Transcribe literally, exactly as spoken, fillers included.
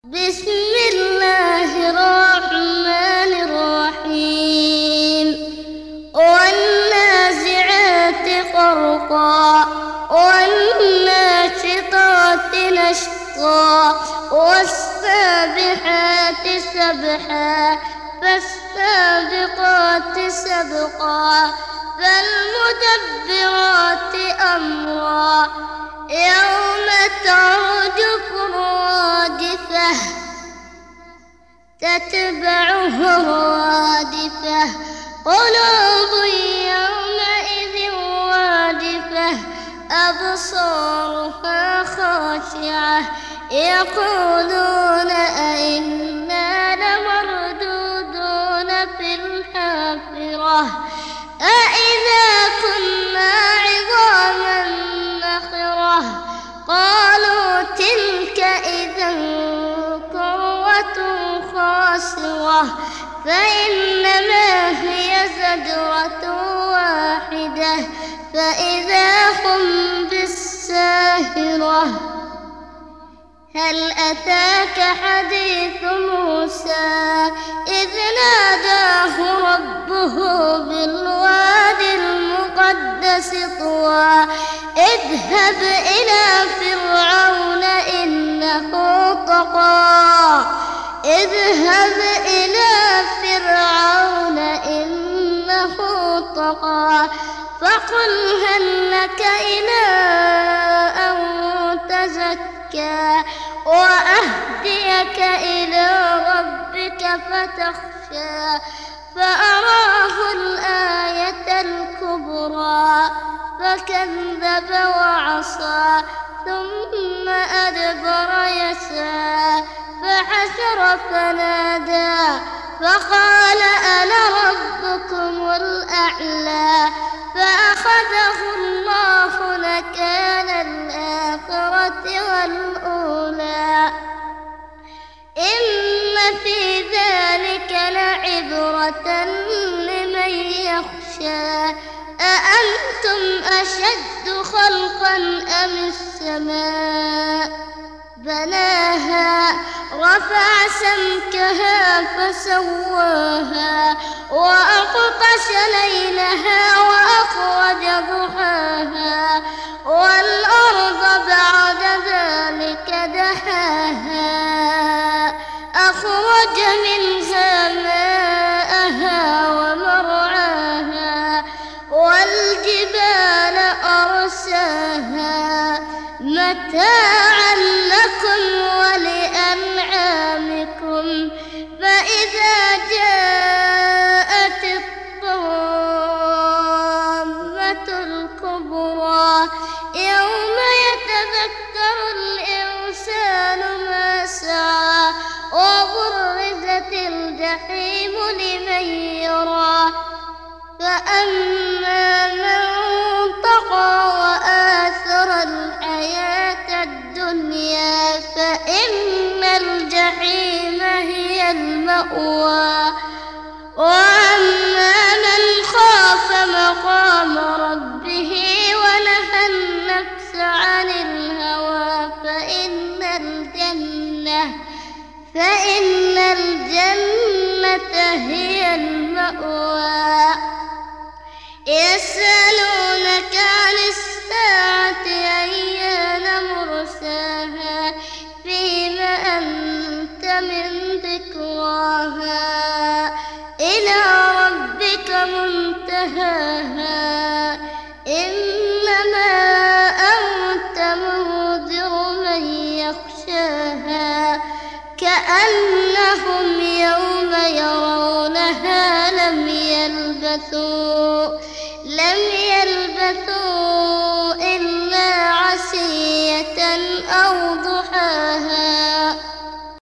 بسم الله الرحمن الرحيم والنازعات غرقا والناشطات نشطا والسابحات سبحا فالسابقات سبقا فالمدبرات أمرا يوم ترجف الرادفة تتبعها الرادفة قلوب يومئذ واجفة أبصارها خاشعة يقولون أئنا لمردودون في الحافرة أئذا كنا عظاما نخرة قالوا تلك إذا كرة خاسرة فإنما هي زجرة واحدة فإذا هم بالساهرة هل أتاك حديث موسى إذ ناداه ربه بالوادي المقدس طوى اذهب إلى فرعون إنه طغى اذهب إلى فرعون إنه طغى فقل هل لك إلى أن تزكى وأهديك إلى ربك فتخشى فأراه الآية الكبرى فكذب وعصى ثم أدبر يسعى فحشر فنادى فقال أنا ربكم الأعلى فأخذه الله نكال الآخرة والأولى إن في ذلك لعبرة لمن يخشى أأنتم أشد خلقا أم السماء بناها رفع سمكها فسواها وأغطش ليلها وأخرج ضحاها والأرض بعد ذلك دحاها أخرج منها ماءها ومرعاها والجبال أرساها متاعا لكم ولأنعامكم فإذا جاءت الطامة الكبرى يوم يتذكر الإنسان ما سعى وبرزت الجحيم لمن يرى فأما من طغى وآثر الحياة الدنيا فإن الجحيم هي المأوى وأما من خاف مقام ربه ونهى النفس عن الهوى فإن الجنة فإن الجنة هي المأوى يسألونك عن الساعة أيان مرساها فيما أنت من ذكراها إلى ربك منتهاها إنما أنت منذر من يخشاها كأنهم يوم يرونها لم يلبثوا لم يلبثوا